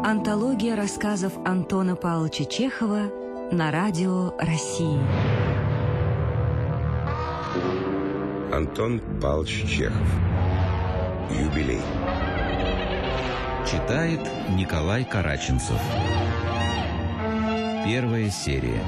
Антология рассказов Антона Павловича Чехова на радио России. Антон Павлович Чехов. Юбилей. Читает Николай Караченцев. Первая серия.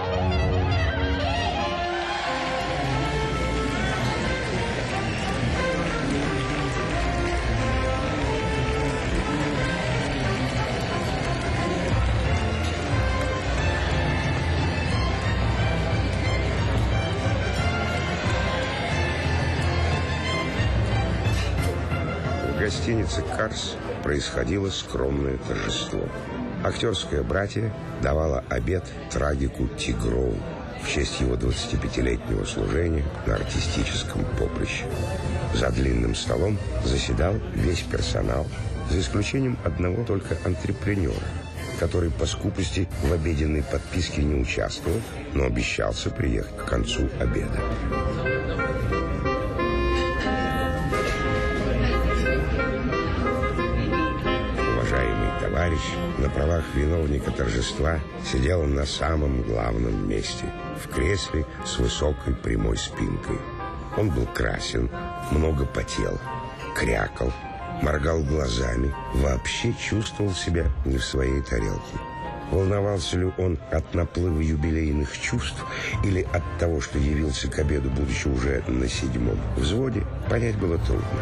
В гостинице «Карс» происходило скромное торжество. Актерское братье давало обед трагику Тигрову в честь его 25-летнего служения на артистическом поприще. За длинным столом заседал весь персонал, за исключением одного только антрепренера, который по скупости в обеденной подписке не участвовал, но обещался приехать к концу обеда. Товарищ на правах виновника торжества сидел на самом главном месте, в кресле с высокой прямой спинкой. Он был красен, много потел, крякал, моргал глазами, вообще чувствовал себя не в своей тарелке. Волновался ли он от наплыва юбилейных чувств или от того, что явился к обеду, будучи уже на 7-м взводе, понять было трудно.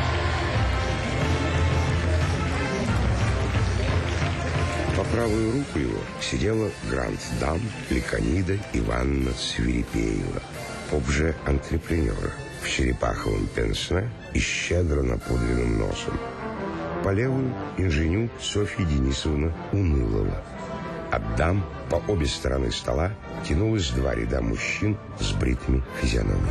По правую руку его сидела гранд-дам Ликонида Ивановна Свирепеева, обже антрепренера, в черепаховом пенсне и щедро напудренным носом. По левую инженю Софья Денисовна Унылова. От дам по обе стороны стола тянулось 2 ряда мужчин с бритыми физиономиями.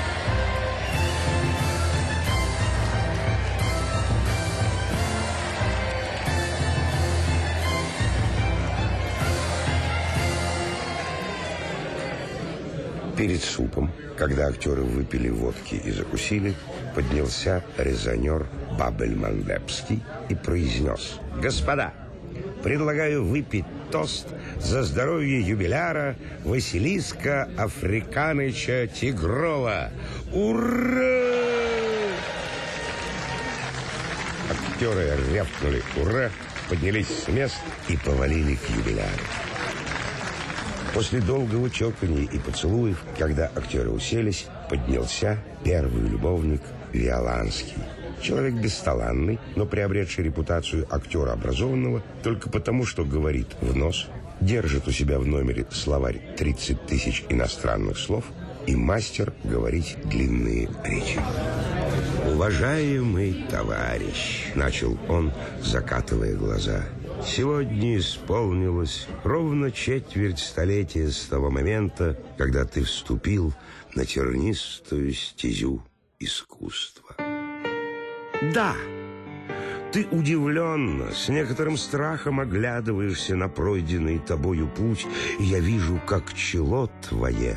Перед супом, когда актеры выпили водки и закусили, поднялся резонер Бабель-Мандепский и произнес: «Господа, предлагаю выпить тост за здоровье юбиляра Василиска Африканыча Тигрова! Ура!» Актеры рявкнули «Ура!», поднялись с мест и повалили к юбиляру. После долгого чоканья и поцелуев, когда актеры уселись, поднялся первый любовник Виоланский. Человек бесталанный, но приобретший репутацию актера образованного только потому, что говорит в нос, держит у себя в номере словарь 30 тысяч иностранных слов и мастер говорить длинные речи. «Уважаемый товарищ», — начал он, закатывая глаза, — «сегодня исполнилось ровно четверть столетия с того момента, когда ты вступил на тернистую стезю искусства. Да, ты удивленно, с некоторым страхом оглядываешься на пройденный тобою путь, и я вижу, как чело твое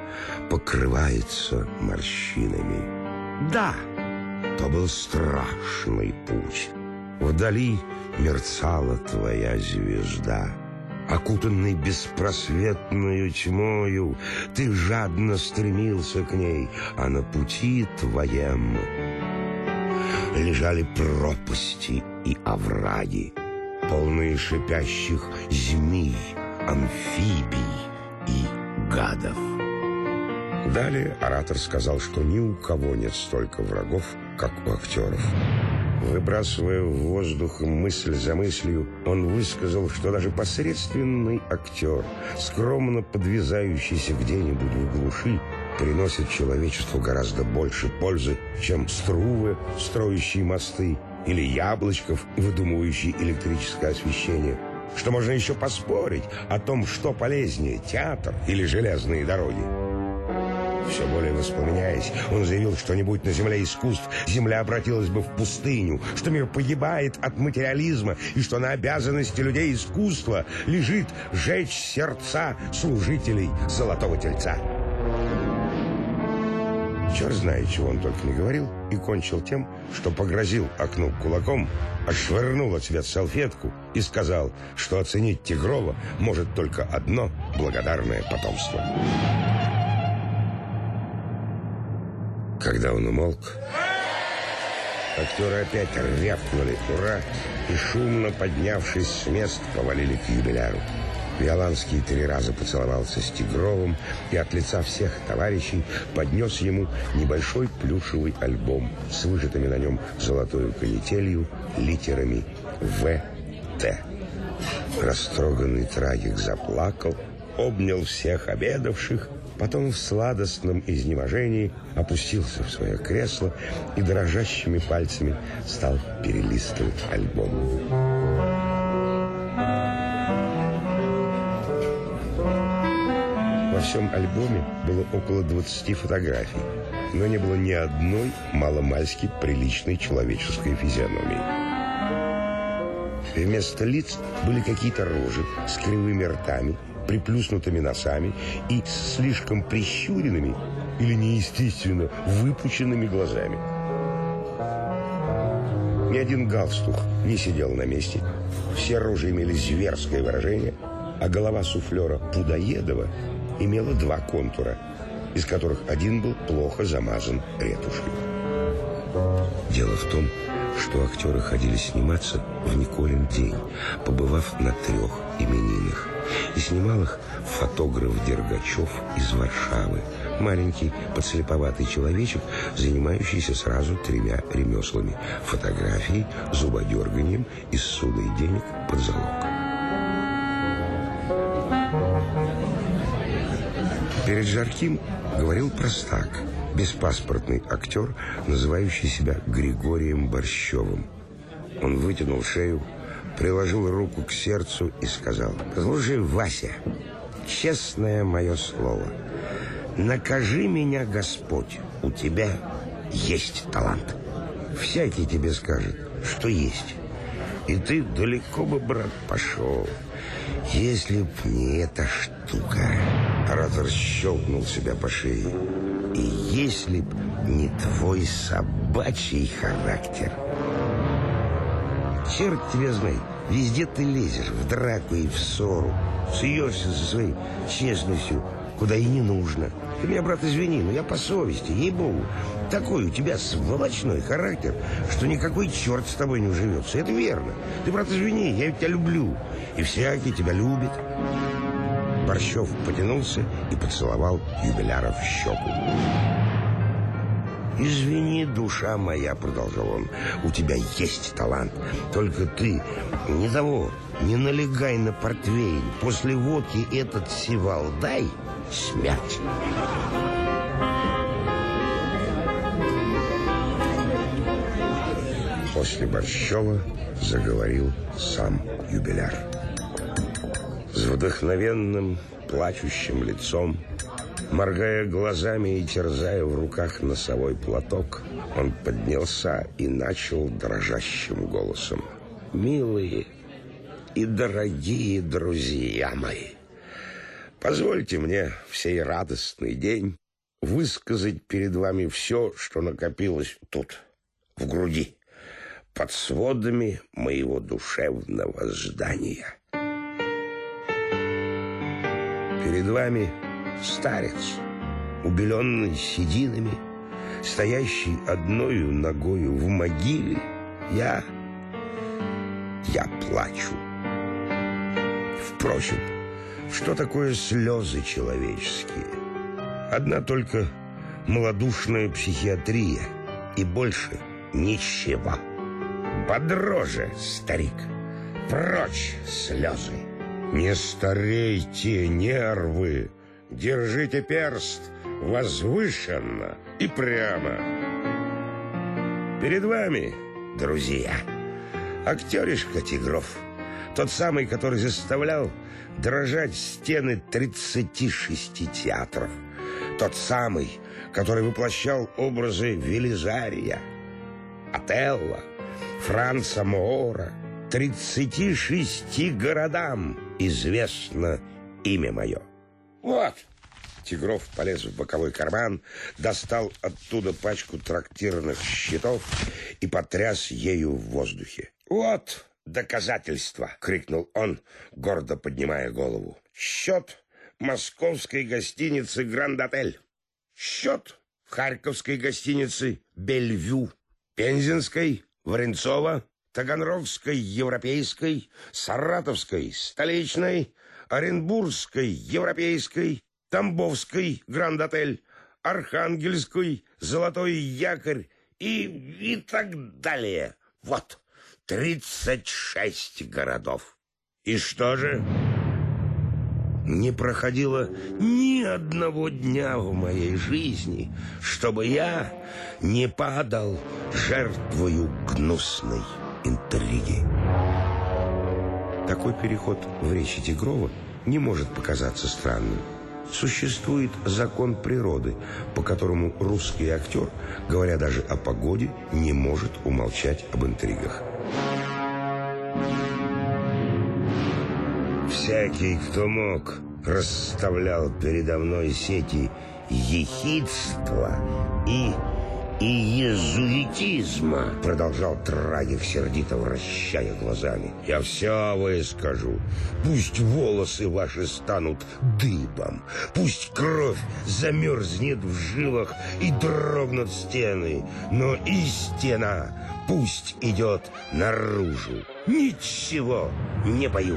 покрывается морщинами. Да, то был страшный путь. Вдали мерцала твоя звезда. Окутанный беспросветною тьмою, ты жадно стремился к ней, а на пути твоем лежали пропасти и овраги, полные шипящих змей, амфибий и гадов. Далее оратор сказал, что ни у кого нет столько врагов, как у актеров. Выбрасывая в воздух мысль за мыслью, он высказал, что даже посредственный актер, скромно подвязающийся где-нибудь в глуши, приносит человечеству гораздо больше пользы, чем Струве, строящие мосты, или Яблочков, выдумывающий электрическое освещение. Что можно еще поспорить о том, что полезнее, театр или железные дороги. Все более воспламеняясь, он заявил, что не будь на земле искусств, земля обратилась бы в пустыню, что мир погибает от материализма и что на обязанности людей искусства лежит жечь сердца служителей Золотого Тельца. Черт знает, чего он только не говорил, и кончил тем, что погрозил окну кулаком, отшвырнул от себя салфетку и сказал, что оценить Тигрова может только одно благодарное потомство. Когда он умолк, актеры опять рявкнули «Ура!» и, шумно поднявшись с мест, повалили к юбиляру. Виоланский 3 раза поцеловался с Тигровым и от лица всех товарищей поднес ему небольшой плюшевый альбом с вышитыми на нем золотою канителью литерами «В.Т». Растроганный трагик заплакал, обнял всех обедавших, потом в сладостном изнеможении опустился в свое кресло и дрожащими пальцами стал перелистывать альбом. Во всем альбоме было около 20 фотографий, но не было ни одной маломальски приличной человеческой физиономии. Вместо лиц были какие-то рожи с кривыми ртами, приплюснутыми носами и слишком прищуренными или неестественно выпученными глазами. Ни один галстук не сидел на месте, все рожи имели зверское выражение, а голова суфлера Пудоедова имела 2 контура, из которых один был плохо замазан ретушью. Дело в том, что актеры ходили сниматься в Николин день, побывав на 3 именинах. И снимал их фотограф Дергачев из Варшавы, маленький подслеповатый человечек, занимающийся сразу 3 ремеслами: фотографией, зубодерганием и ссудой денег под залог. Перед Жарким говорил простак, беспаспортный актер, называющий себя Григорием Борщевым. Он вытянул шею, приложил руку к сердцу и сказал: «Слушай, Вася, честное мое слово, накажи меня Господь, у тебя есть талант. Всякий тебе скажет, что есть. И ты далеко бы, брат, пошел, если б не эта штука». Оратор щелкнул себя по шее. «И если б не твой собачий характер. Черт тебя знает, везде ты лезешь, в драку и в ссору, суешься со своей честностью, куда и не нужно. Ты меня, брат, извини, но я по совести, ей-богу. Такой у тебя сволочной характер, что никакой черт с тобой не уживется. Это верно. Ты, брат, извини, я ведь тебя люблю, и всякий тебя любит». Борщев потянулся и поцеловал юбиляра в щеку. «Извини, душа моя», — продолжал он, — «у тебя есть талант. Только ты не налегай на портвейн. После водки этот сивалдай — смерть». После Борщева заговорил сам юбиляр. С вдохновенным, плачущим лицом, моргая глазами и терзая в руках носовой платок, он поднялся и начал дрожащим голосом: «Милые и дорогие друзья мои, позвольте мне в сей радостный день высказать перед вами все, что накопилось тут, в груди, под сводами моего душевного здания. Перед вами старец, убеленный сединами, стоящий одною ногою в могиле. Я плачу. Впрочем, что такое слезы человеческие? Одна только малодушная психиатрия, и больше ничего. Подроже, старик, прочь слезы. Не старейте нервы, держите перст возвышенно и прямо. Перед вами, друзья, актеришка Тигров, тот самый, который заставлял дрожать стены 36 театров, тот самый, который воплощал образы Велизария, Отелло, Франца Моора. 36 городам известно имя мое. Вот, Тигров полез в боковой карман, достал оттуда пачку трактирных счетов и потряс ею в воздухе. «Вот доказательство!» — крикнул он, гордо поднимая голову. «Счет московской гостиницы «Гранд-отель». Счет харьковской гостиницы «Бельвю», пензенской «Варенцова», таганрогской «Европейской», саратовской «Столичной», оренбургской «Европейской», тамбовской «Гранд-отель», архангельской «Золотой якорь» и так далее. Вот 36 городов. И что же? Не проходило ни одного дня в моей жизни, чтобы я не падал жертвою гнусной интриги. Такой переход в речи Тигрова не может показаться странным. Существует закон природы, по которому русский актер, говоря даже о погоде, не может умолчать об интригах. Всякий, кто мог, расставлял передо мной сети ехидства и иезуитизма, продолжал трагик, сердито вращая глазами. Я все выскажу. Пусть волосы ваши станут дыбом, пусть кровь замерзнет в жилах и дрогнут стены, но истина пусть идет наружу. Ничего не боюсь.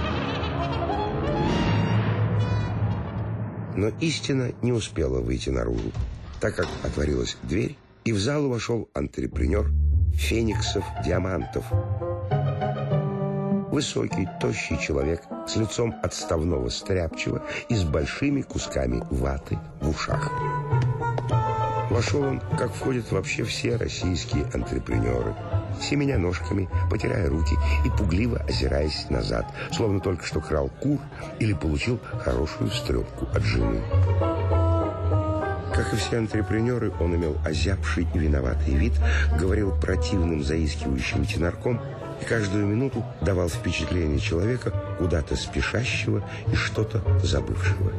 Но истина не успела выйти наружу, так как отворилась дверь, и в залу вошел антрепренер Фениксов-Диамантов. Высокий, тощий человек с лицом отставного стряпчего и с большими кусками ваты в ушах. Вошел он, как входят вообще все российские антрепренеры, семеня ножками, потирая руки и пугливо озираясь назад, словно только что крал кур или получил хорошую стрепку от жены. Как и все антрепренеры, он имел озябший и виноватый вид, говорил противным заискивающим тенорком и каждую минуту давал впечатление человека, куда-то спешащего и что-то забывшего.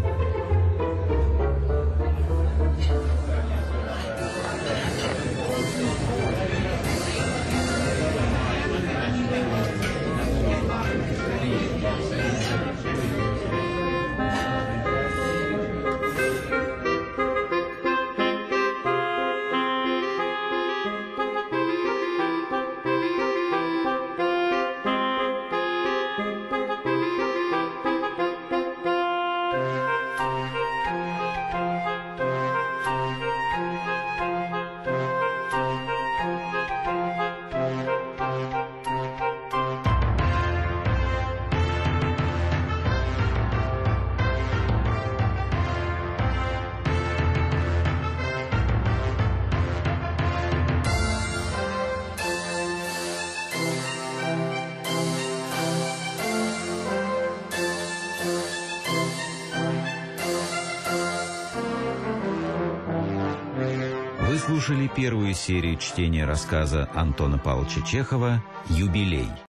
Вы слушали первую серию чтения рассказа Антона Павловича Чехова «Юбилей».